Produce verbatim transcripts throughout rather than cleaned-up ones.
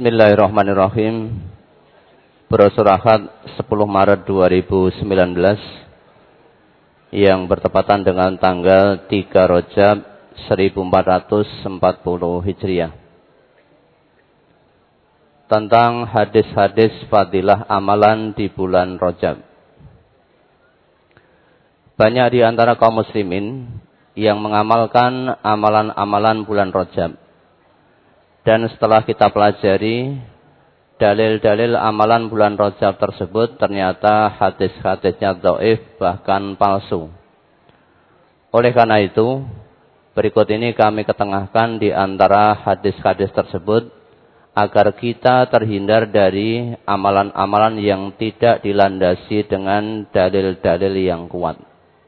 Bismillahirrahmanirrahim. Brosur Ahad sepuluh Maret dua ribu sembilan belas yang bertepatan dengan tanggal tiga Rajab seribu empat ratus empat puluh Hijriah. Tentang hadis-hadis fadilah amalan di bulan Rajab. Banyak di antara kaum muslimin yang mengamalkan amalan-amalan bulan Rajab. Dan setelah kita pelajari dalil-dalil amalan bulan Rajab tersebut, ternyata hadis-hadisnya dhaif, bahkan palsu. Oleh karena itu, berikut ini kami ketengahkan di antara hadis-hadis tersebut agar kita terhindar dari amalan-amalan yang tidak dilandasi dengan dalil-dalil yang kuat.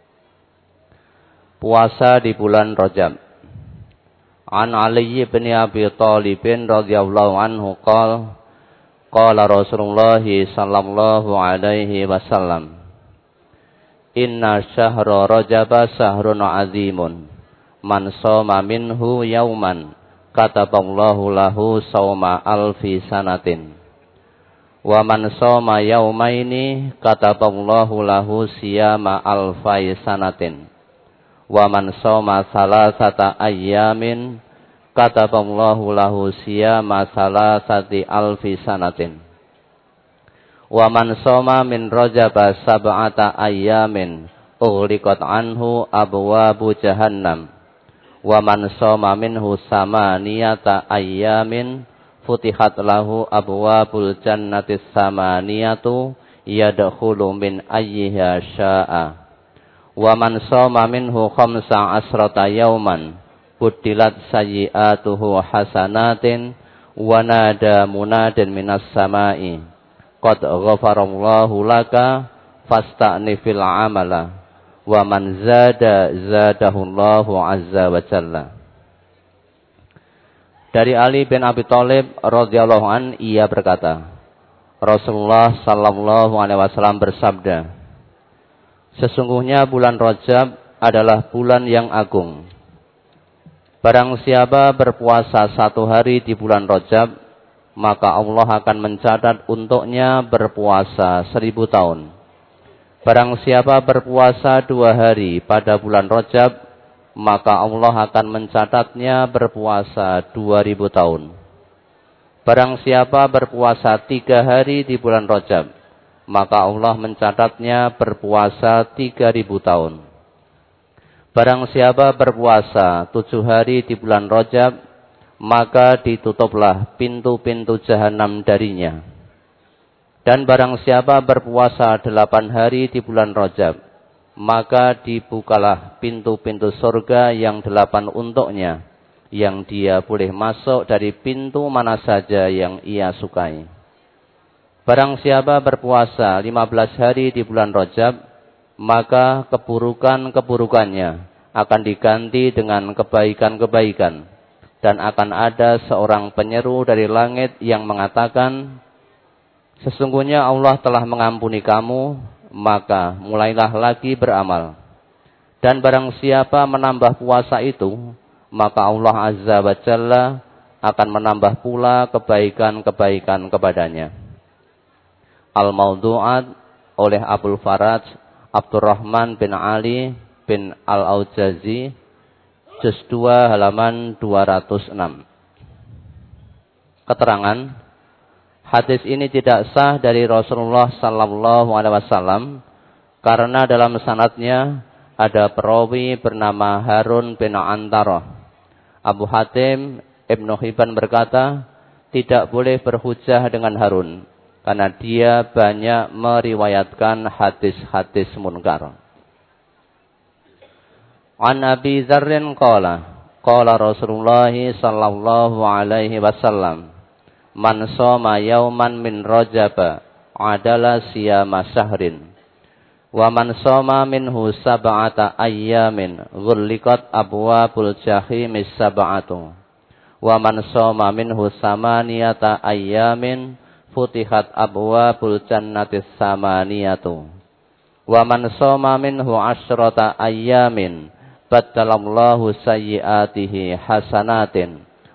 Puasa di bulan Rajab. An Ali bin Abi Thalib radhiyallahu anhu qala qala Rasulullah sallallahu alaihi wasallam Inna syahra Rajab syahrun azimun man shoma minhu yauman kataballahu lahu shauma alfi sanatin wa man shoma yaumaini kataballahu lahu siyama alfai sanatin wa man shoma salasata ayyamin kataballahu lahu siyama salasati alfi sanatin wa man shoma min Rajab sab'ata ayyamin ughliqat anhu abwabu jahannam wa man shoma minhu samaniyata ayyamin futihat lahu abwabul jannati samaniyatu yadkhulu min ayyiha syaa wa man shoma minhu khamsa asrata yauman buddilat sayyi'atuhu hasanatin wa nada munadin minas sama'i qad ghafarallahu laka fasta'nifil amala wa man zada zadahullahu azza wa jalla. Dari Ali bin Abi Thalib radhiyallahu an, ia berkata, Rasulullah sallallahu alaihi wasallam bersabda, sesungguhnya bulan Rajab adalah bulan yang agung. Barang siapa berpuasa satu hari di bulan Rajab, maka Allah akan mencatat untuknya berpuasa seribu tahun. Barang siapa berpuasa dua hari pada bulan Rajab, maka Allah akan mencatatnya berpuasa dua ribu tahun. Barang siapa berpuasa tiga hari di bulan Rajab, maka Allah mencatatnya berpuasa tiga ribu tahun. Barang siapa berpuasa tujuh hari di bulan Rajab, maka ditutuplah pintu-pintu jahanam darinya. Dan barang siapa berpuasa delapan hari di bulan Rajab, maka dibukalah pintu-pintu surga yang delapan untuknya, yang dia boleh masuk dari pintu mana saja yang ia sukai. Barang siapa berpuasa lima belas hari di bulan Rajab, maka keburukan-keburukannya akan diganti dengan kebaikan-kebaikan. Dan akan ada seorang penyeru dari langit yang mengatakan, sesungguhnya Allah telah mengampuni kamu, maka mulailah lagi beramal. Dan barang siapa menambah puasa itu, maka Allah Azza wa Jalla akan menambah pula kebaikan-kebaikan kepadanya. Al-Mawdu'at oleh Abul Faraj Abdurrahman bin Ali bin Al-Aujazi, juz dua halaman dua ratus enam. Keterangan, hadis ini tidak sah dari Rasulullah sallallahu alaihi wasallam karena dalam sanadnya ada perawi bernama Harun bin Antarah. Abu Hatim Ibnu Hibban berkata, tidak boleh berhujjah dengan Harun karena dia banyak meriwayatkan hadis-hadis munkar. An Abi Dzarrin qala qala Rasulullah sallallahu alaihi wasallam man shoma yauman min Rajab adala siyama syahrin wa man shoma minhu sab'ata ayyamin ghulliqat abwabul jahimis sab'atu wa man shoma minhu samaniyata ayyamin futihat abwabul jannatis samaniyatu wa man shoma minhu asyrata ayyamin baddalallahu sayyiatihi hasanatin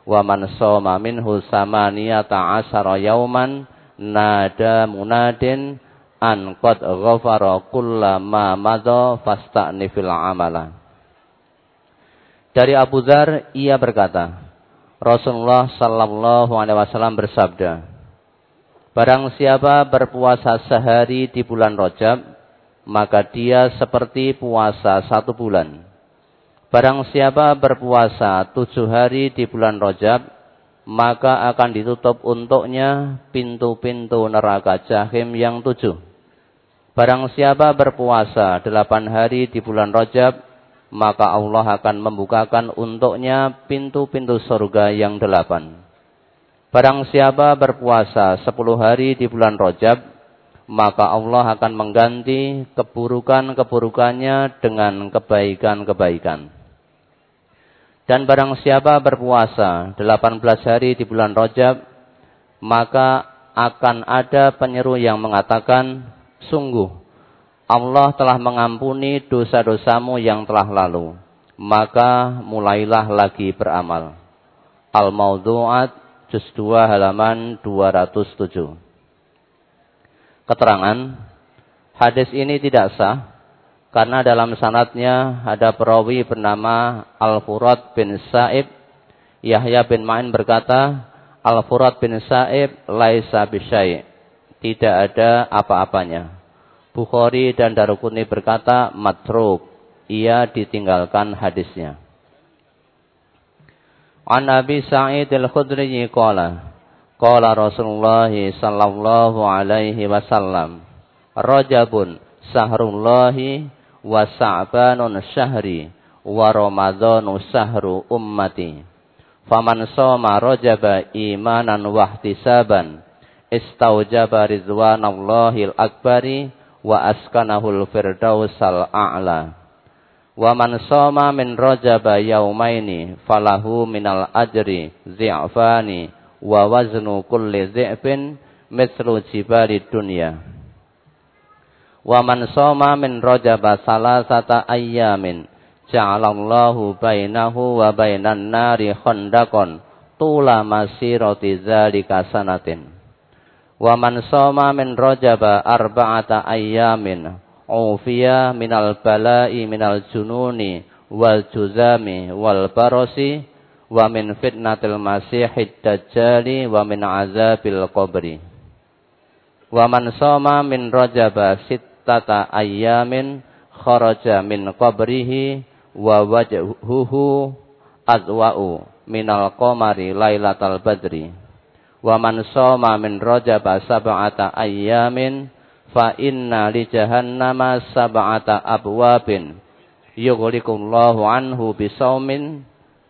wa man shoma minhu samaniyata asyara yauman nada munadin an qad ghafara kullama madha fasta'nifil amala. Dari Abu Dzar ia berkata, Rasulullah sallallahu alaihi wasallam bersabda, barang siapa berpuasa sehari di bulan Rajab, maka dia seperti puasa satu bulan. Barang siapa berpuasa tujuh hari di bulan Rajab, maka akan ditutup untuknya pintu-pintu neraka Jahim yang tujuh. Barang siapa berpuasa delapan hari di bulan Rajab, maka Allah akan membukakan untuknya pintu-pintu surga yang delapan. Barang siapa berpuasa sepuluh hari di bulan Rajab, maka Allah akan mengganti keburukan-keburukannya dengan kebaikan-kebaikan. Dan barang siapa berpuasa delapan belas hari di bulan Rajab, maka akan ada penyeru yang mengatakan, sungguh Allah telah mengampuni dosa-dosamu yang telah lalu, maka mulailah lagi beramal. Al-Mawdu'at, juz dua halaman dua ratus tujuh. Keterangan, hadis ini tidak sah, karena dalam sanadnya ada perawi bernama Al-Furat bin Sa'ib. Yahya bin Ma'in berkata, Al-Furat bin Sa'ib laisa bisyai', tidak ada apa-apanya. Bukhari dan Daruqutni berkata matruk, ia ditinggalkan hadisnya. An Abi Sa'id Al-Khudri qala, qala Rasulullah sallallahu alaihi wasallam, Rajabun sahrullahi wa sa'banun syahri wa ramadhanu syahru ummati. Faman shoma Rajaba imanan wa ihtisaban istaujaba ridwanallahil akbari wa askanahul firdausal a'la. Wa man shoma min Rajaba yaumaini falahu minal ajri dhi'fani wa waznu kulli dhi'fin mithlu jibali dunya. Wa man shoma min Rajaba salasata ayyamin ja'alallahu bainahu wa bainan nari khandaqan tula masirati dzalika sanatin. Wa man shoma min Rajaba arba'ata ayyamin ufiya minal bala'i minal jununi wal juzami wal barasi wa min fitnatil masihid dajjali wa min azabil qabri. Wa man shoma min Rajaba sittata ayyamin kharaja min qabrihi wa wajhuhu adwa'u minal qamari lailatal badri. Wa man shoma min Rajaba sab'ata ayyamin fa inna li jahannama sab'ata abwabin yughliqullahu anhu bisaumin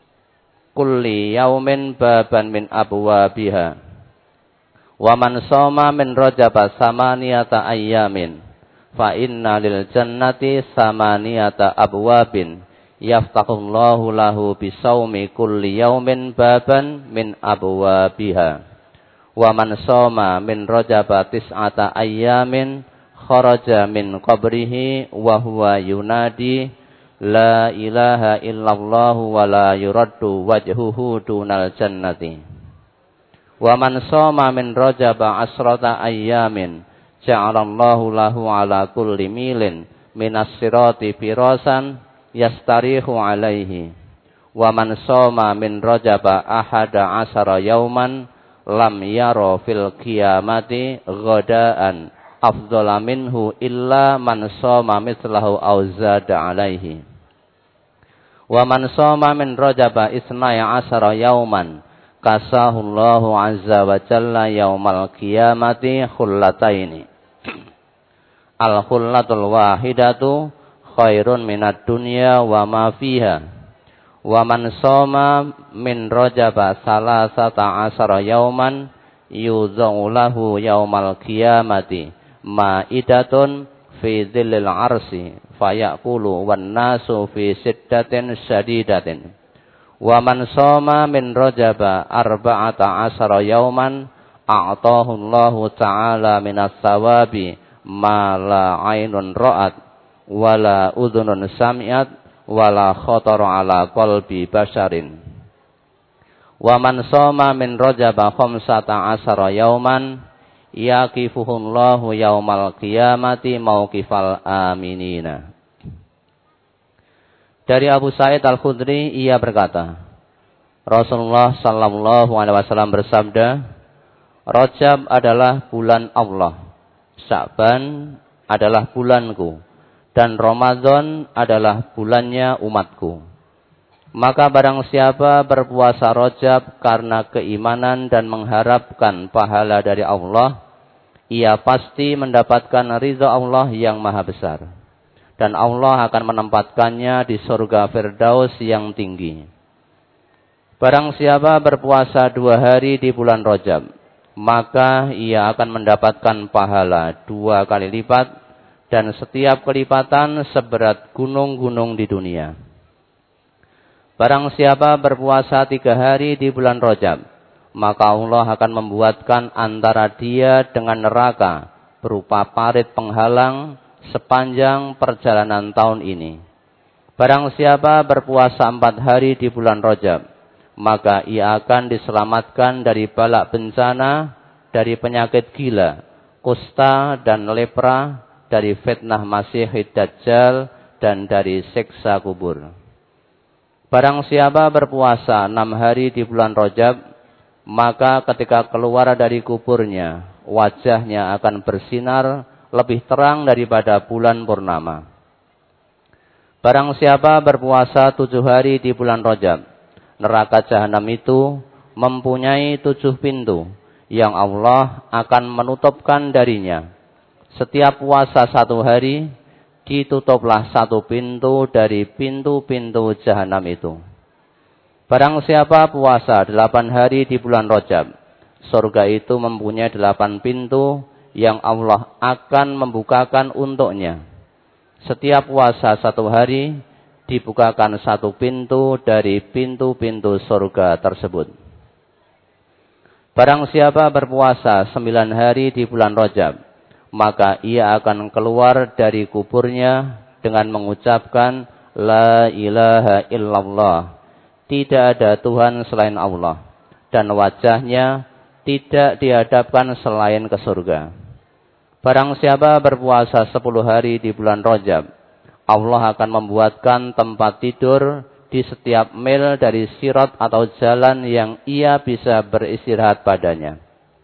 kulli yaumin baban min abwabiha. Wa man shoma min Rajaba samaniyata ayyamin fa inna lil jannati samaniyata abwabin yaftahullahu lahu bisaumi kulli yaumin baban min abwabiha. Wa man shoma min Rajaba tis'ata ayyamin kharaja min qabrihi wa huwa yunadi la ilaha illallah wa la yuraddu wajhuhu dunal jannati. Wa man shoma min Rajaba asrata ayyamin ja'alallahu lahu ala kulli milin minas sirati firasan yastarihu alaihi. Wa man shoma min Rajaba ahada asara yauman lam yara fil qiyamati ghadaan afdhala minhu illa man shoma mithlahu aw zada alaihi. Wa man shoma min Rajaba isnaya asara yauman kasahullahu azza wa jalla yaumal qiyamati khullataini. Al khullatul wahidatu khairun minad dunya wa ma fiha. Wa man shoma min Rajaba salasata asara yauman yudha'u lahu yaumal qiyamati ma'idatun fi dhillil arsi fayaqulu wan nasu fi siddatin syadidatin. Wa man shoma min Rajaba arba'ata asara yauman a'tahu Allahu ta'ala minas sawabi ma la 'ainun ra'at wa la udhunun sami'at wala khatara ala qalbi basharin. Wa man shoma min Rajab khamsata asyara yauman yaqifuhullahu yaumal qiyamati mauqifal aminina. Dari Abu Sa'id Al-Khudri ia berkata, Rasulullah sallallahu alaihi wasallam bersabda, Rajab adalah bulan Allah, Sya'ban adalah bulanku, dan Ramadan adalah bulannya umatku. Maka barang siapa berpuasa Rajab karena keimanan dan mengharapkan pahala dari Allah, ia pasti mendapatkan ridha Allah yang maha besar. Dan Allah akan menempatkannya di surga Firdaus yang tinggi. Barang siapa berpuasa dua hari di bulan Rajab, maka ia akan mendapatkan pahala dua kali lipat, dan setiap kelipatan seberat gunung-gunung di dunia. Barang siapa berpuasa tiga hari di bulan Rajab, maka Allah akan membuatkan antara dia dengan neraka berupa parit penghalang sepanjang perjalanan tahun ini. Barang siapa berpuasa empat hari di bulan Rajab, maka ia akan diselamatkan dari balak bencana, dari penyakit gila, kusta dan lepra, dari fitnah Masihid Dajjal, dan dari siksa kubur. Barang siapa berpuasa enam hari di bulan Rajab, maka ketika keluar dari kuburnya, wajahnya akan bersinar lebih terang daripada bulan purnama. Barang siapa berpuasa tujuh hari di bulan Rajab, neraka jahanam itu mempunyai tujuh pintu yang Allah akan menutupkan darinya. Setiap puasa satu hari, ditutuplah satu pintu dari pintu-pintu jahanam itu. Barang siapa puasa delapan hari di bulan Rajab, surga itu mempunyai delapan pintu yang Allah akan membukakan untuknya. Setiap puasa satu hari, dibukakan satu pintu dari pintu-pintu surga tersebut. Barang siapa berpuasa sembilan hari di bulan Rajab, maka ia akan keluar dari kuburnya dengan mengucapkan La ilaha illallah, tidak ada Tuhan selain Allah, dan wajahnya tidak dihadapkan selain ke surga. Barang siapa berpuasa sepuluh hari di bulan Rajab, Allah akan membuatkan tempat tidur di setiap mil dari sirat atau jalan yang ia bisa beristirahat padanya.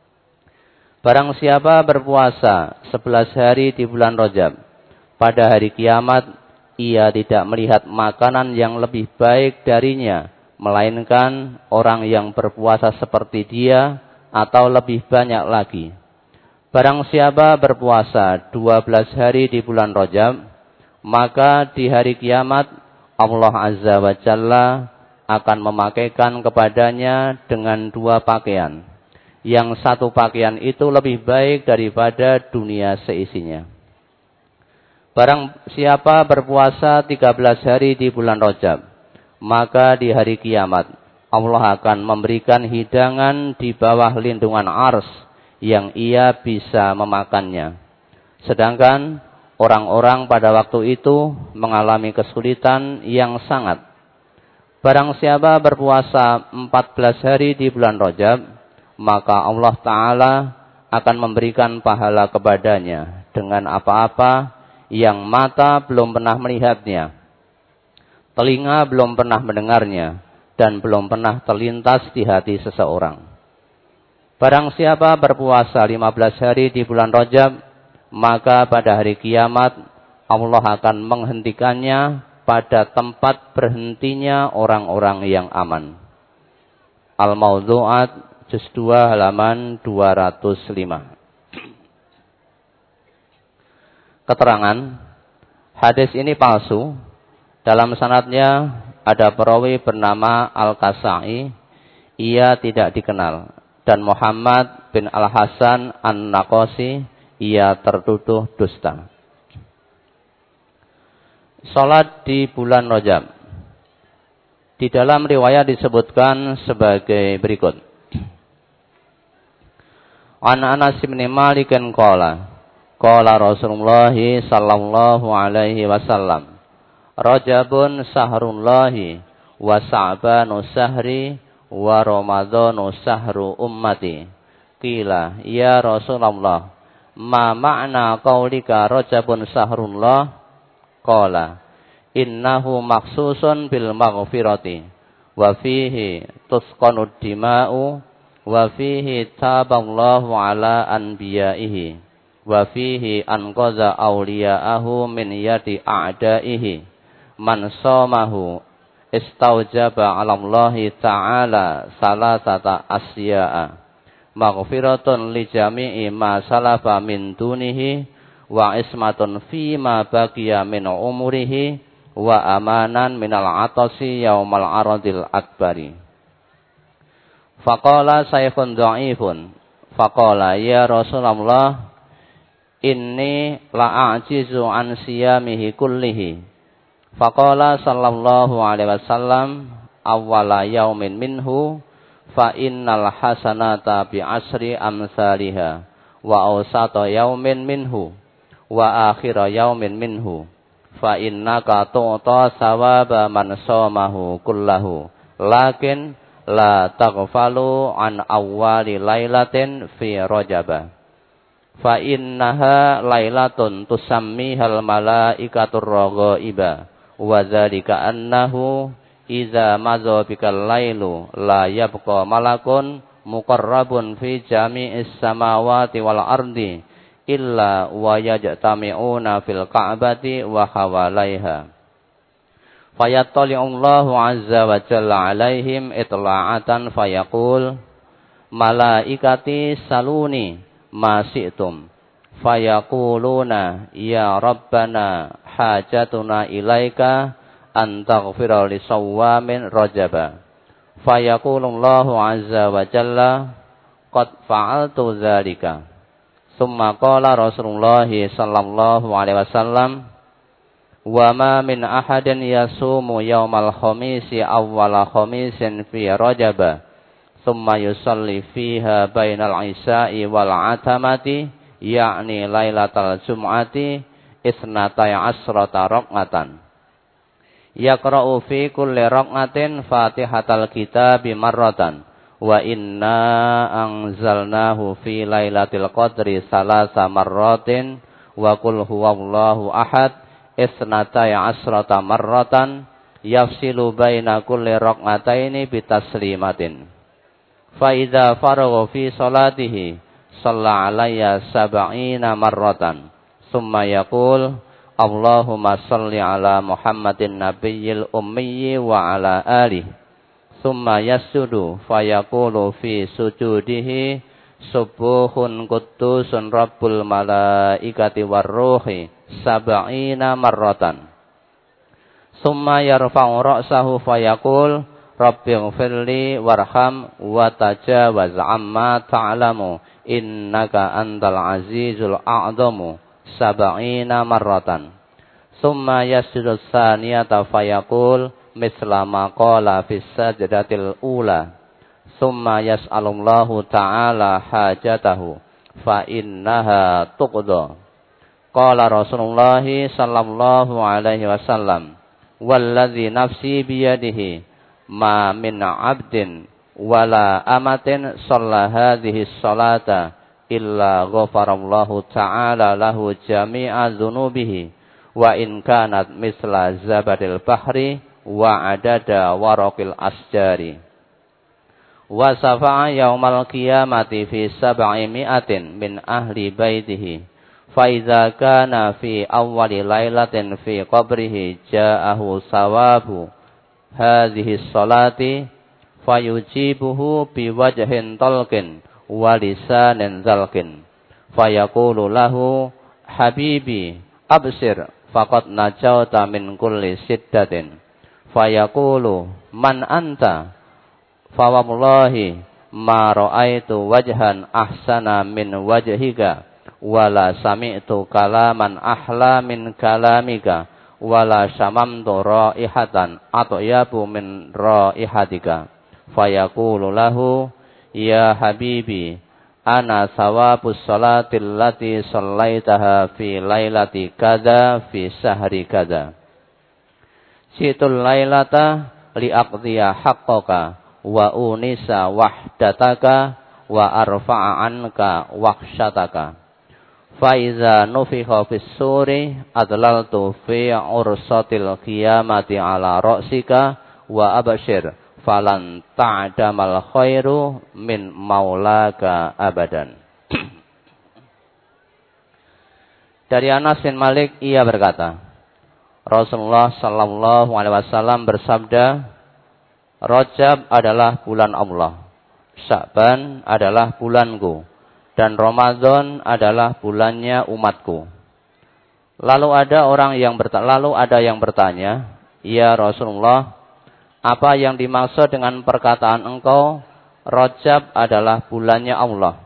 Barang siapa berpuasa sebelas hari di bulan Rajab, pada hari kiamat ia tidak melihat makanan yang lebih baik darinya, melainkan orang yang berpuasa seperti dia atau lebih banyak lagi. Barang siapa berpuasa dua belas hari di bulan Rajab, maka di hari kiamat Allah Azza wa Jalla akan memakaikan kepadanya dengan dua pakaian. Yang satu pakaian itu lebih baik daripada dunia seisinya. Barang siapa berpuasa tiga belas hari di bulan Rajab, maka di hari kiamat Allah akan memberikan hidangan di bawah lindungan ars yang ia bisa memakannya. Sedangkan orang-orang pada waktu itu mengalami kesulitan yang sangat. Barang siapa berpuasa empat belas hari di bulan Rajab, maka Allah Ta'ala akan memberikan pahala kepadanya dengan apa-apa yang mata belum pernah melihatnya, telinga belum pernah mendengarnya, dan belum pernah terlintas di hati seseorang. Barang siapa berpuasa lima belas hari di bulan Rajab, maka pada hari kiamat Allah akan menghentikannya pada tempat berhentinya orang-orang yang aman. Al-Mawdu'at Juz dua halaman dua ratus lima. Keterangan, hadis ini palsu. Dalam sanadnya ada perawi bernama Al-Kasai, ia tidak dikenal. Dan Muhammad bin Al-Hasan An-Naqasi, ia tertuduh dusta. Salat di bulan Rajab. Di dalam riwayat disebutkan sebagai berikut. An Anas bin Malik qala qala Rasulullah sallallahu alaihi wasallam Rajabun sahrullahi wa sa'banu sahri wa ramadhanu sahru ummati. Qila ya Rasulullah, ma ma'na qaulika Rajabun sahrullah? Qala innahu maksusun bil maghfirati wa fihi tusqanud dima'u wa fihi taballahu ala anbiya'ihi wa fihi anqadha awliya'ahu min yadi a'da'ihi man shamahu istaujaba 'ala Allahi ta'ala salasata asya'a maghfiratun li jami'i ma salafa min dunihi wa ismatun fi ma baqiya min umurihi wa amanan minal atasi yaumal aradil akbari. Faqala saykhun dha'ifun faqala ya Rasulullah inni la'ajizu an siyamihi kullihi. Faqala sallallahu alaihi wasallam awwala yaumin minhu fa innal hasanata bi asri amsalihha wa awsata yaumin minhu wa akhira yaumin minhu fa innaka tu'ta sawaba man shamahu kullahu lakin la taghfalu an awwali lailatin fi rajaba fa innaha lailatun tusammihal malaikatur raghaiba wa dzalika annahu iza madza bikal lailu la yabqa malakun muqarrabun fi jami'is samawati wal ardi illa wa yajtami'una fil ka'bati wa hawalaiha fayattali'ullahu azza wa jalla alaihim itla'atan fayaqul malaikati saluni ma syi'tum fayaquluna ya rabbana hajatuna ilaika antaghfira li sawwamin rajaba fayaqulullahu azza wa jalla qad fa'altu dzalika summa qala Rasulullah sallallahu alaihi wasallam wa ma min ahadin yasumu yaumal khamisi awwala khamisin fi rajaba summa yusalli fiha bainal isya'i wal atamati ya'ni lailatal jum'ati isnatai asrata raqatan yaqra'u fi kulli raq'atin Fatihatal Kitabi marratan wa inna anzalnahu fi lailatul qadri salasa marratin wa qul huwallahu ahad isnatai asrata marratan yafsilu baina kulli raq'ataini bitaslimatin fa idza faragha fi salatihi shalla alayya sab'ina marratan summa yaqul Allahumma salli ala Muhammadin nabiyil ummi wa ala alihi summa yasjudu fayaqulu fi sujudihi subuhun quddusun rabbul malaikati warruhi sab'ina marratan summa yarfa'u ra'sahu fayaqul rabbighfirli warham wa tajawaz amma ta'lamu innaka antal azizul a'zamu sab'ina marratan summa yasjudu tsaniyata fayaqul misla ma qala fis sajdatil ula summa yas'alullahu ta'ala hajatahu fa innaha tuqda qala Rasulullah sallallahu alaihi wasallam walladzi nafsi biyadihi ma min 'abdin wala amatin shalla hadhihi sholata illa ghafarallahu ta'ala lahu jami'a dzunubihi wa in kanat misla zabadil bahri wa adada waraqil asjari wa safa'a yaumal qiyamati fi sab'i mi'atin min ahli baitihi fa idza kana fi awwali lailatin fi qabrihi ja'ahu sawabu hadhihi sholati fayujibuhu biwajhin talqin walisanin zalkin fayaqulu lahu habibi absir faqad najauta min kulli siddatin fayaqulu man anta fawallahi ma ra'aitu wajhan ahsana min wajhika wala sami'tu kalaman ahla min kalamika wala syamamtu raihatan atyabu min raihatika fayaqulu lahu ya habibi ana sawabus salatil lati sallaitaha fi lailati kada fi sahri kada situl lailata liaqdiya haqqaka wa unisa wahdataka wa arfa'a anka wahsyataka. Fa iza nufikha fis suri adlaltu fi ursatil qiyamati ala ra'sika wa abashir falan ta'damal khairu min maulaka abadan. Dari Anas bin Malik ia berkata, Rasulullah sallallahu alaihi wasallam bersabda, Rajab adalah bulan Allah, Sya'ban adalah bulanku, dan Ramadan adalah bulannya umatku. Lalu ada orang yang bertanya, lalu ada yang bertanya, ya Rasulullah, apa yang dimaksud dengan perkataan engkau, Rajab adalah bulannya Allah?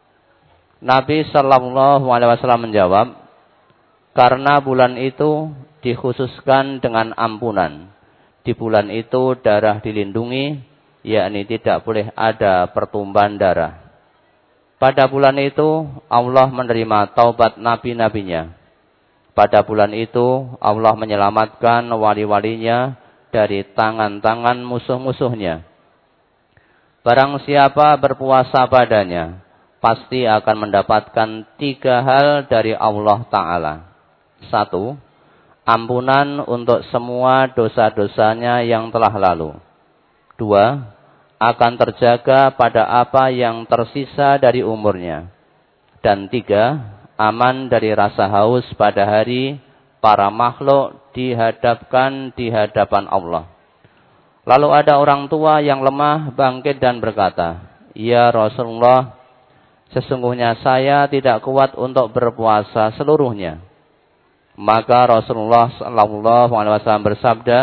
Nabi sallallahu alaihi wasallam menjawab, karena bulan itu dikhususkan dengan ampunan. Di bulan itu darah dilindungi, yakni tidak boleh ada pertumpahan darah. Pada bulan itu Allah menerima taubat nabi-nabinya. Pada bulan itu Allah menyelamatkan wali-walinya dari tangan-tangan musuh-musuhnya. Barang siapa berpuasa padanya, pasti akan mendapatkan tiga hal dari Allah Ta'ala. Satu, ampunan untuk semua dosa-dosanya yang telah lalu. Dua, akan terjaga pada apa yang tersisa dari umurnya. Dan tiga, aman dari rasa haus pada hari para makhluk dihadapkan di hadapan Allah. Lalu ada orang tua yang lemah bangkit dan berkata, ya Rasulullah, sesungguhnya saya tidak kuat untuk berpuasa seluruhnya. Maka Rasulullah sallallahu alaihi wasallam bersabda,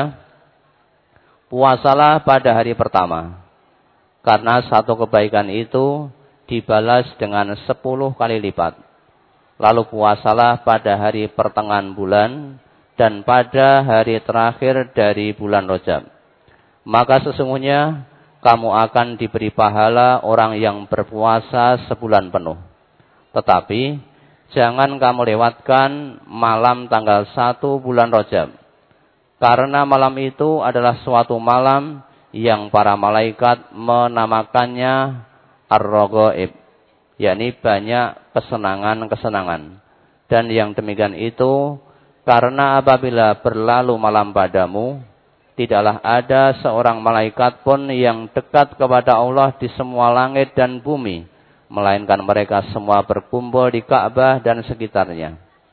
puasalah pada hari pertama, karena satu kebaikan itu dibalas dengan sepuluh kali lipat. Lalu puasalah pada hari pertengahan bulan dan pada hari terakhir dari bulan Rajab. Maka sesungguhnya kamu akan diberi pahala orang yang berpuasa sebulan penuh. Tetapi jangan kamu lewatkan malam tanggal satu bulan Rajab. Karena malam itu adalah suatu malam yang para malaikat menamakannya Ar-Raghaib, yakni banyak kesenangan-kesenangan. Dan yang demikian itu karena apabila berlalu malam padamu, tidaklah ada seorang malaikat pun yang dekat kepada Allah di semua langit dan bumi, melainkan mereka semua berkumpul di Ka'bah dan sekitarnya.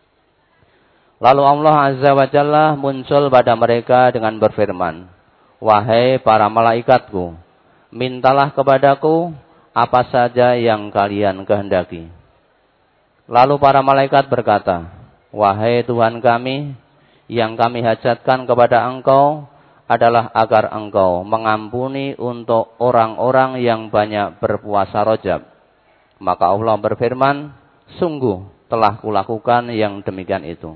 Lalu Allah Azza wa Jalla muncul pada mereka dengan berfirman, wahai para malaikatku, mintalah kepadaku apa saja yang kalian kehendaki. Lalu para malaikat berkata, wahai Tuhan kami, yang kami hajatkan kepada engkau adalah agar engkau mengampuni untuk orang-orang yang banyak berpuasa Rajab. Maka Allah berfirman, sungguh telah kulakukan yang demikian itu.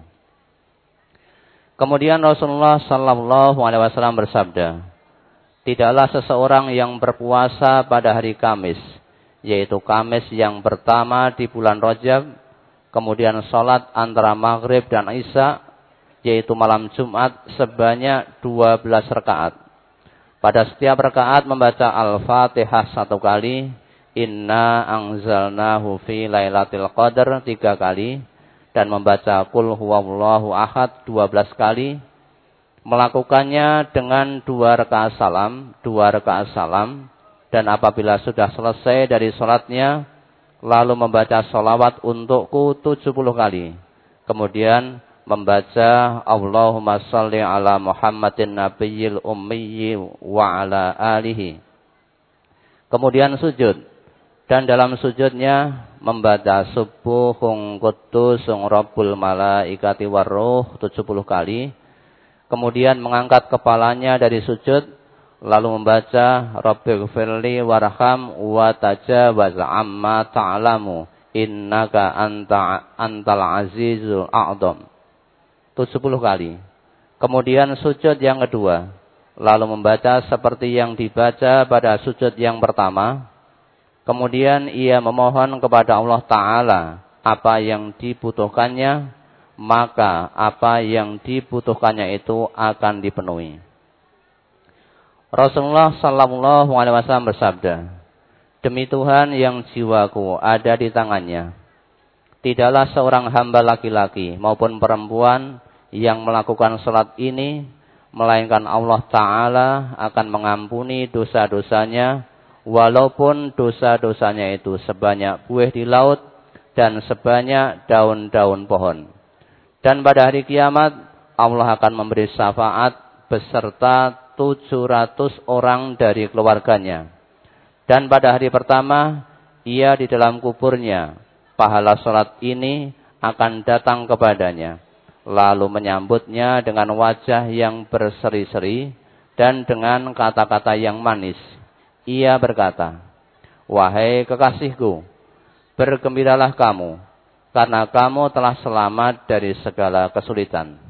Kemudian Rasulullah sallallahu alaihi wasallam bersabda, tidaklah seseorang yang berpuasa pada hari Kamis, yaitu Kamis yang pertama di bulan Rajab, kemudian sholat antara maghrib dan isya, yaitu malam Jumat sebanyak dua belas rakaat. Pada setiap rakaat membaca Al-Fatihah satu kali, Inna anzalnahu fi lailatul qadar tiga kali, dan membaca Qul huwallahu ahad dua belas kali. Melakukannya dengan dua rakaat salam, dua rakaat salam, dan apabila sudah selesai dari sholatnya, lalu membaca sholawat untukku tujuh puluh kali. Kemudian membaca Allahumma salli ala Muhammadin nabiyil ummiyi wa ala alihi. Kemudian sujud. Dan dalam sujudnya membaca subuhun quddusung rabbul malaikati warruh tujuh puluh kali. Kemudian mengangkat kepalanya dari sujud, lalu membaca Rabbighfirli warham wa tajawaz amma ta'lamu innaka anta antal azizul a'dham tujuh puluh kali. Kemudian sujud yang kedua, lalu membaca seperti yang dibaca pada sujud yang pertama. Kemudian ia memohon kepada Allah Ta'ala apa yang dibutuhkannya, maka apa yang dibutuhkannya itu akan dipenuhi. Rasulullah sallallahu alaihi wasallam bersabda, demi Tuhan yang jiwaku ada di tangannya, tidaklah seorang hamba laki-laki maupun perempuan yang melakukan salat ini, melainkan Allah Ta'ala akan mengampuni dosa-dosanya, walaupun dosa-dosanya itu sebanyak buih di laut dan sebanyak daun-daun pohon. Dan pada hari kiamat, Allah akan memberi syafaat beserta tujuh ratus orang dari keluarganya. Dan pada hari pertama, ia di dalam kuburnya, pahala salat ini akan datang kepadanya, lalu menyambutnya dengan wajah yang berseri-seri dan dengan kata-kata yang manis. Ia berkata, wahai kekasihku, bergembiralah kamu, karena kamu telah selamat dari segala kesulitan.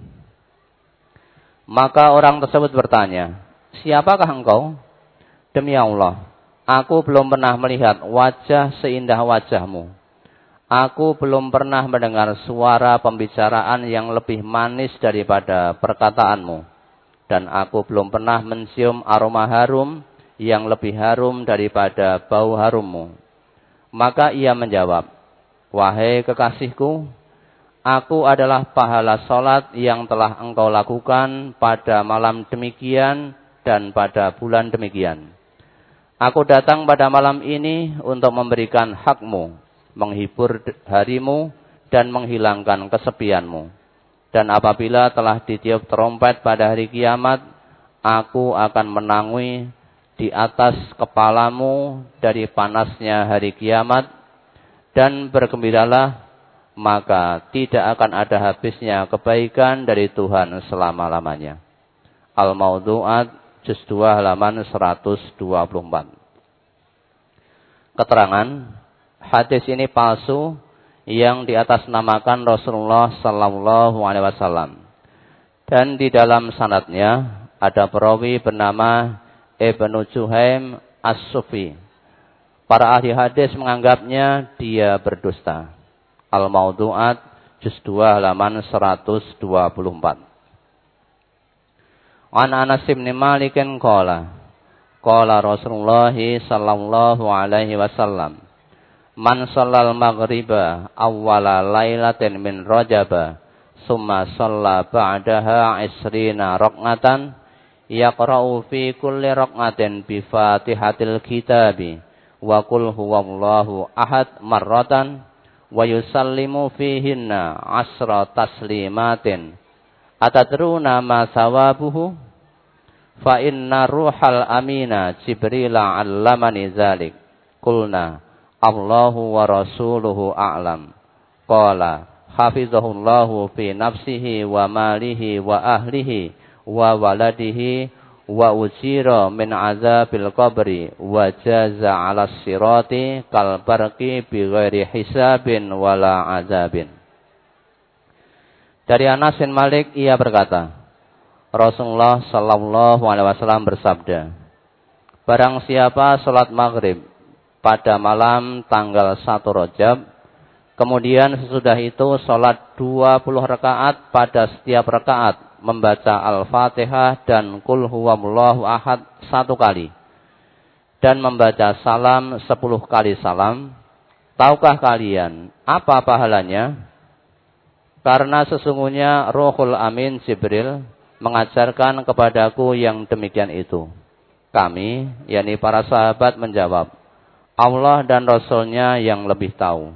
Maka orang tersebut bertanya, siapakah engkau? Demi Allah, aku belum pernah melihat wajah seindah wajahmu. Aku belum pernah mendengar suara pembicaraan yang lebih manis daripada perkataanmu. Dan aku belum pernah mencium aroma harum yang lebih harum daripada bau harummu. Maka ia menjawab, wahai kekasihku, aku adalah pahala salat yang telah engkau lakukan pada malam demikian dan pada bulan demikian. Aku datang pada malam ini untuk memberikan hakmu, menghibur harimu dan menghilangkan kesepianmu. Dan apabila telah ditiup trompet pada hari kiamat, aku akan menangui di atas kepalamu dari panasnya hari kiamat, dan bergembiralah, maka tidak akan ada habisnya kebaikan dari Tuhan selama-lamanya. Al-Mawdu'at, juz dua, halaman seratus dua puluh empat. Keterangan, hadis ini palsu yang diatasnamakan Rasulullah sallallahu alaihi wasallam. Dan di dalam sanadnya ada perawi bernama Ibnu Juhaim As-Sufi. Para ahli hadis menganggapnya dia berdusta. Al-Mawdu'at, juz dua, halaman seratus dua puluh empat. An Anas bin Malik qala, qala Rasulullah sallallahu alaihi wasallam, man shallal maghriba awwala lailatin min Rajab, summa shalla ba'daha isrina raq'atan, yaqra'u fi kulli raq'atin bi Fatihatil Kitabi wa qul huwallahu ahad marratan wa yusallimu fihinna asra taslimatin. Atadruna ma sawabuhu? Fa inna ruhal amina Jibril 'allamani dzalik. Qulna Allahu wa rasuluhu a'lam. Qala hafizahullahu fi nafsihi wa malihi wa ahlihi wa waladihi wa ujira min azabil qabri wa jaza 'alas sirati kal barqi bi ghairi hisabin wala azabin. Dari Anas bin Malik ia berkata, Rasulullah sallallahu alaihi wasallam bersabda, barang siapa salat maghrib pada malam tanggal satu Rajab, kemudian sesudah itu salat dua puluh rakaat, pada setiap rakaat membaca Al-Fatihah dan Qul huwallahu ahad satu kali, dan membaca salam sepuluh kali salam, tahukah kalian apa pahalanya? Karena sesungguhnya Ruhul Amin Jibril mengajarkan kepadaku yang demikian itu. Kami, yakni para sahabat, menjawab, Allah dan Rasulnya yang lebih tahu.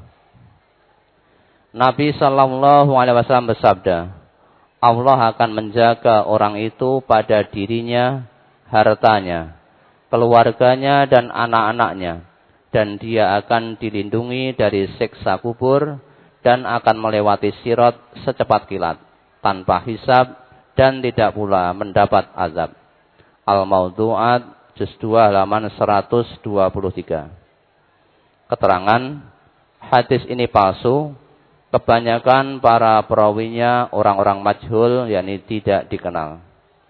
Nabi sallallahu alaihi wasallam bersabda, Allah akan menjaga orang itu pada dirinya, hartanya, keluarganya dan anak-anaknya, dan dia akan dilindungi dari siksa kubur dan akan melewati sirat secepat kilat, tanpa hisab dan tidak pula mendapat azab. Al-Mawdu'at, juz dua, halaman seratus dua puluh tiga. Keterangan, hadis ini palsu. Kebanyakan para perawinya orang-orang majhul, yakni tidak dikenal.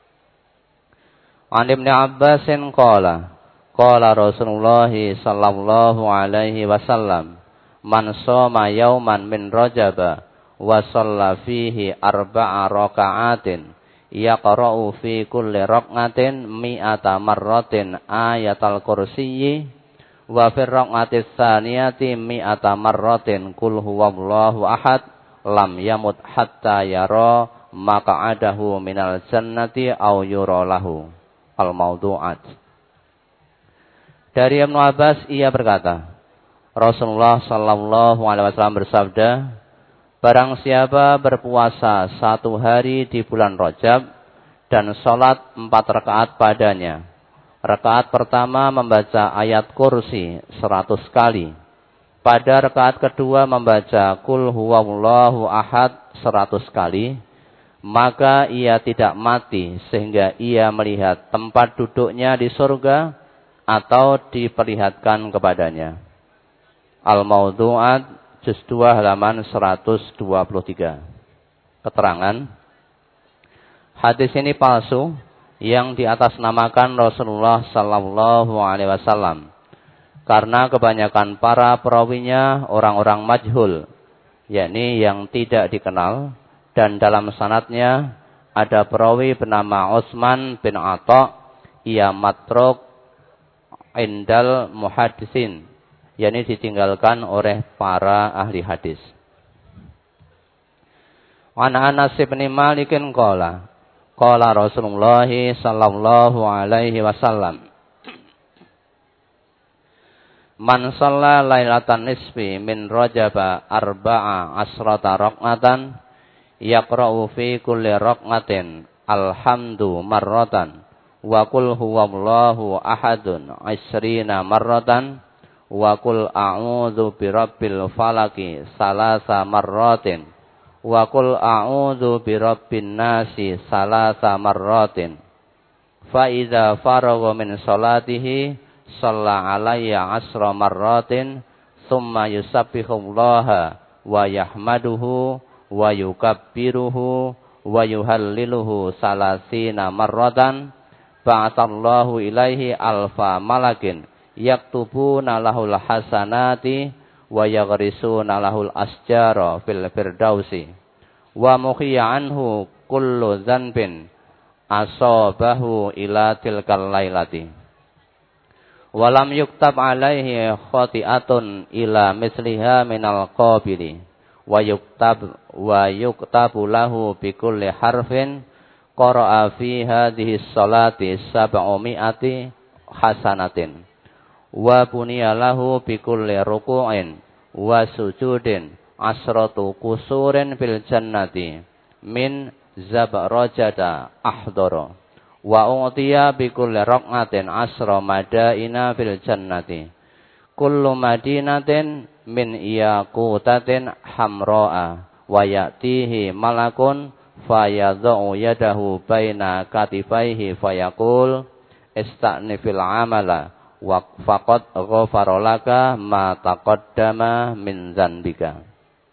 An Ibnu Abbasin qala, qala Rasulullah sallallahu alaihi wasallam, man shoma yauman min Rajab wa shalla fihi arba'a raka'atin yaqra'u fi kulli raq'atin mi'ata marratin ayatal kursiyyi wa fi raq'atis tsaniyati mi'ata marratin qul huwallahu ahad lam yamut hatta yara maq'adahu minal jannati aw yura lahu. Al-Mawdu'at. Dari Ibnu Abbas ia berkata, Rasulullah sallallahu alaihi wasallam bersabda, barang siapa berpuasa satu hari di bulan Rajab dan sholat empat rakaat padanya. Rakaat pertama membaca ayat kursi seratus kali. Pada rakaat kedua membaca Qul huwallahu ahad seratus kali. Maka ia tidak mati sehingga ia melihat tempat duduknya di surga atau diperlihatkan kepadanya. Al-Mawdu'at juz dua halaman seratus dua puluh tiga. Keterangan, hadis ini palsu yang diatasnamakan Rasulullah sallallahu alaihi wasallam karena kebanyakan para perawinya orang-orang majhul, yakni yang tidak dikenal, dan dalam sanadnya ada perawi bernama Utsman bin Atha, ia matruk indal muhaddisin, yakni ditinggalkan oleh para ahli hadis. An Anas bin Malik qala qala Rasulullah sallallahu alaihi wasallam, man shalla lailatan nisfi min rajaba arba'a asrata raq'atan yaqra'u fi kulli raq'atin alhamdu marratan wa qul huwallahu ahadun isrina marratan wa qul a'udzu birabbil falaki salasa marratin wa qul a'udzu birabbin nasi salasa marratin fa idza faragha min salatihi shalla alayya asra marratin thumma yusabbihullaha wa yahmaduhu wa yukabbiruhu wa yuhalliluhu salasina marratan ba'atsallahu ilaihi alfa malakin yaktubuna lahul hasanati wa yaghrisuna lahul asjara fil firdausi wa mukhiya anhu kullu dzanbin asabahu ila tilkal lailati walam yuktab alaihi khati'atun ila misliha minal qabili wa yuktab wa yuktabu lahu bi kulli harfin qara'a fi hadhihi sholati sab'u mi'ati hasanatin wa buniya lahu bi kulli ruku'in wa sujudin asratu qusurin fil jannati min zabrajata ahdara wa utiya bi kulli raq'atin asra madaina fil jannati kullu madinatin min yaqutatin hamro'a wa ya'tihi malakun fayadha'u yadahu baina katifaihi fayaqul ista'nifil amala wa faqad ghafara laka ma taqaddama min dzanbika.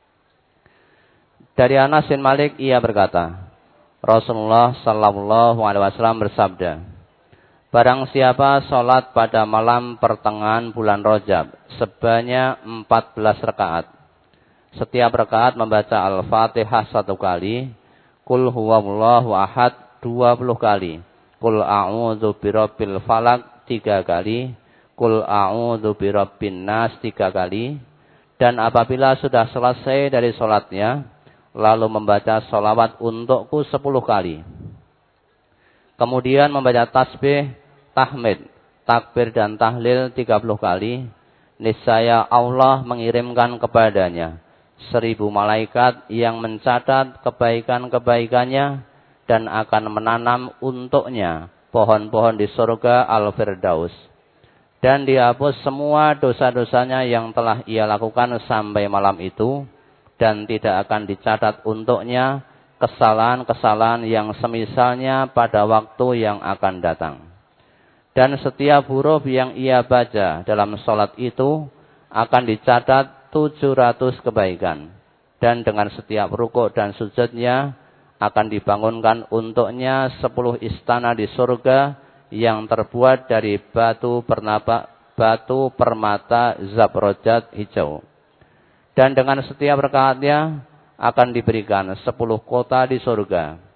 Dari Anas bin Malik ia berkata, Rasulullah sallallahu alaihi wasallam bersabda, barang siapa sholat pada malam pertengahan bulan Rajab sebanyak empat belas rakaat. Setiap rakaat membaca Al-Fatihah satu kali, Qul huwallahu ahad dua puluh kali, Qul a'udzu birabbil falaq tiga kali, Qul a'udzu birabbin nas tiga kali, dan apabila sudah selesai dari sholatnya, lalu membaca sholawat untukku sepuluh kali. Kemudian membaca tasbih, tahmid, takbir dan tahlil tiga puluh kali. Niscaya Allah mengirimkan kepadanya seribu malaikat yang mencatat kebaikan-kebaikannya dan akan menanam untuknya pohon-pohon di surga Al-Firdaus. Dan dihapus semua dosa-dosanya yang telah ia lakukan sampai malam itu, dan tidak akan dicatat untuknya kesalahan-kesalahan yang semisalnya pada waktu yang akan datang. Dan setiap huruf yang ia baca dalam sholat itu akan dicatat tujuh ratus kebaikan. Dan dengan setiap rukuk dan sujudnya akan dibangunkan untuknya sepuluh istana di surga yang terbuat dari batu pernapa, batu permata zabrojat hijau. Dan dengan setiap rakaatnya akan diberikan sepuluh kota di surga.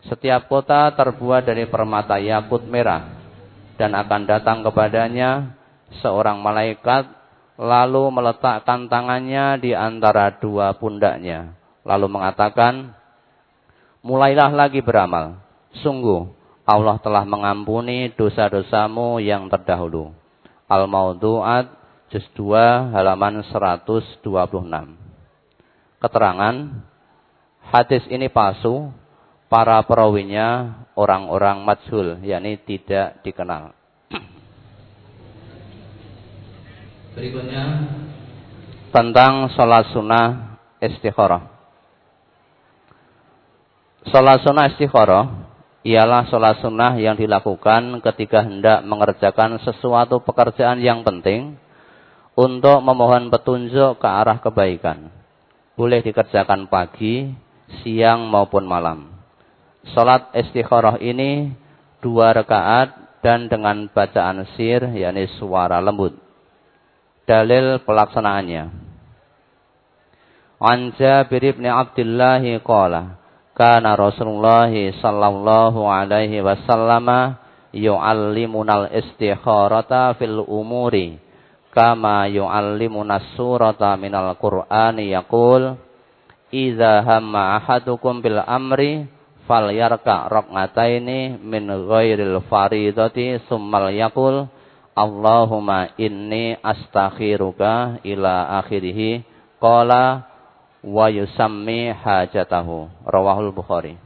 Setiap kota terbuat dari permata yakut merah, dan akan datang kepadanya seorang malaikat, lalu meletakkan tangannya di antara dua pundaknya, lalu mengatakan, mulailah lagi beramal. Sungguh Allah telah mengampuni dosa-dosamu yang terdahulu. Al-Mawdu'at, juz dua, halaman seratus dua puluh enam. Keterangan, hadis ini palsu. Para perawinya orang-orang majhul, yakni tidak dikenal. Berikutnya tentang sholat sunnah istikharah. Sholat sunnah istikharah ialah sholat sunnah yang dilakukan ketika hendak mengerjakan sesuatu pekerjaan yang penting untuk memohon petunjuk ke arah kebaikan. Boleh dikerjakan pagi, siang maupun malam. Salat istikharah ini dua rakaat dan dengan bacaan sir, yakni suara lembut. Dalil pelaksanaannya. An Jabir bin Abdullah qala, kana Rasulullah sallallahu alaihi wasallam yu'allimunal istikharata fil umuri kama yu'allimunas surata minal Qur'ani yaqul, idza hamma ahadukum bil amri fal yarka raq'ataini min ghairil faridati summal yaqul Allahumma inni astakhiruka ila akhirih qala wa yusammi hajatahu. Rawahul Bukhari.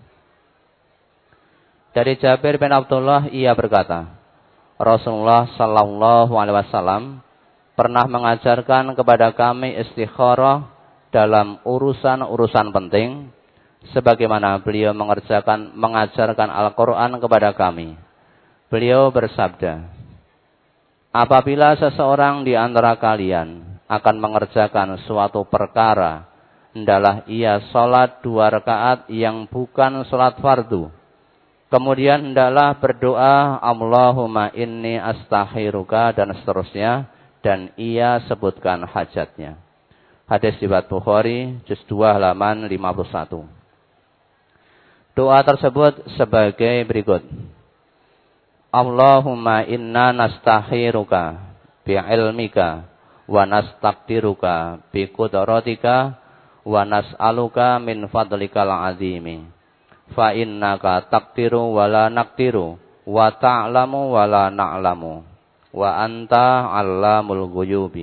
Dari Jabir bin Abdullah ia berkata, Rasulullah sallallahu alaihi wasallam pernah mengajarkan kepada kami istikharah dalam urusan-urusan penting, sebagaimana beliau mengerjakan mengajarkan Al-Quran kepada kami. Beliau bersabda, apabila seseorang di antara kalian akan mengerjakan suatu perkara, hendaklah ia sholat dua rakaat yang bukan sholat fardu. Kemudian hendaklah berdoa, Allahumma inni astakhiruka, dan seterusnya, dan ia sebutkan hajatnya. Hadis riwayat Bukhari, juz dua, halaman lima puluh satu. Doa tersebut sebagai berikut. Allahumma inna nastakhiruka bi'ilmika wa nastaqdiruka biqudratika wa nas'aluka min fadlikal azimi. Fa innaka taqdiru wa la naqdiru wa ta'lamu wa la na'lamu wa anta 'allamul ghuyubi.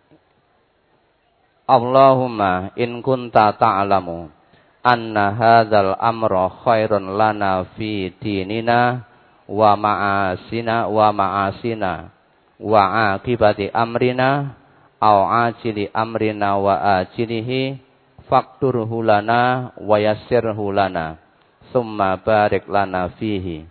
Allahumma in kunta ta'lamu anna hadzal amra khairun lana fi dinina wa ma'asina wa ma'asina wa akibati amrina au ajili amrina wa ajilihi faqturhu lana wa yassirhu lana summa barik lana fihi.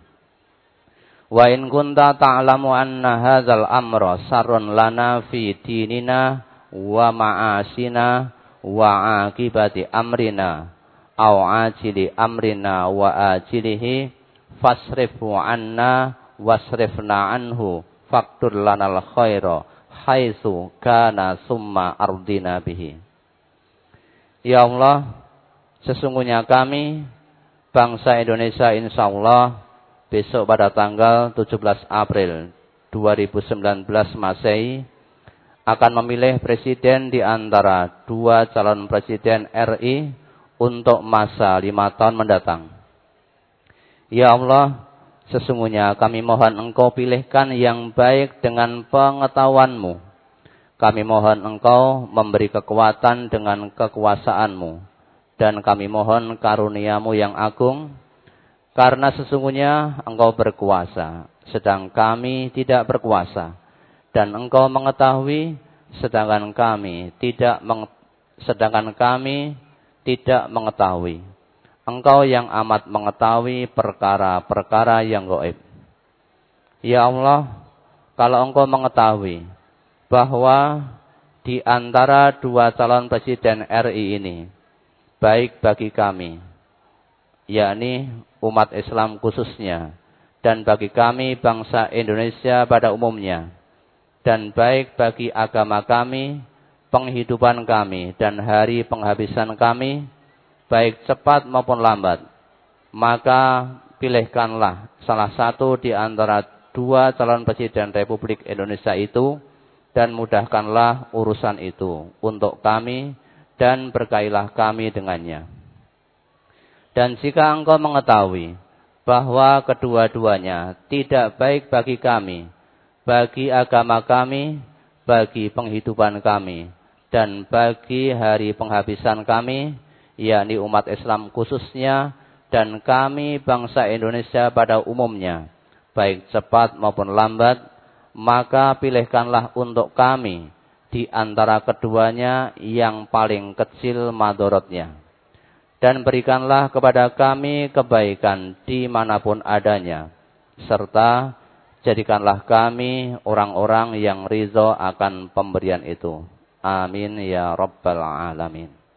Wa in kunta ta'lamu anna hadzal amra sarrun lana fi dinina wa ma'asina wa akibati amrina au ajili amrina wa ajilihi fasrifu anna wasrifna anhu faqtur lanal khaira haitsu kana summa ardina bihi. Ya Allah, sesungguhnya kami bangsa Indonesia insyaallah besok pada tanggal tujuh belas April dua ribu sembilan belas Masehi akan memilih presiden di antara dua calon presiden R I untuk masa lima tahun mendatang. Ya Allah, sesungguhnya kami mohon Engkau pilihkan yang baik dengan pengetahuan-Mu. Kami mohon Engkau memberi kekuatan dengan kekuasaan-Mu. Dan kami mohon karunia-Mu yang agung, karena sesungguhnya Engkau berkuasa, sedang kami tidak berkuasa. Dan Engkau mengetahui, sedangkan kami tidak meng, sedangkan kami tidak mengetahui. Engkau yang amat mengetahui perkara-perkara yang gaib. Ya Allah, kalau Engkau mengetahui bahwa di antara dua calon presiden R I ini baik bagi kami, yakni umat Islam khususnya, dan bagi kami bangsa Indonesia pada umumnya, dan baik bagi agama kami, penghidupan kami, dan hari penghabisan kami, baik cepat maupun lambat, maka pilihkanlah salah satu di antara dua calon presiden Republik Indonesia itu dan mudahkanlah urusan itu untuk kami dan berkailah kami dengannya. Dan jika engkau mengetahui bahwa kedua-duanya tidak baik bagi kami, bagi agama kami, bagi penghidupan kami, dan bagi hari penghabisan kami, yakni umat Islam khususnya, dan kami bangsa Indonesia pada umumnya, baik cepat maupun lambat, maka pilihkanlah untuk kami di antara keduanya yang paling kecil madorotnya. Dan berikanlah kepada kami kebaikan dimanapun adanya, serta jadikanlah kami orang-orang yang ridho akan pemberian itu. Amin ya rabbal alamin.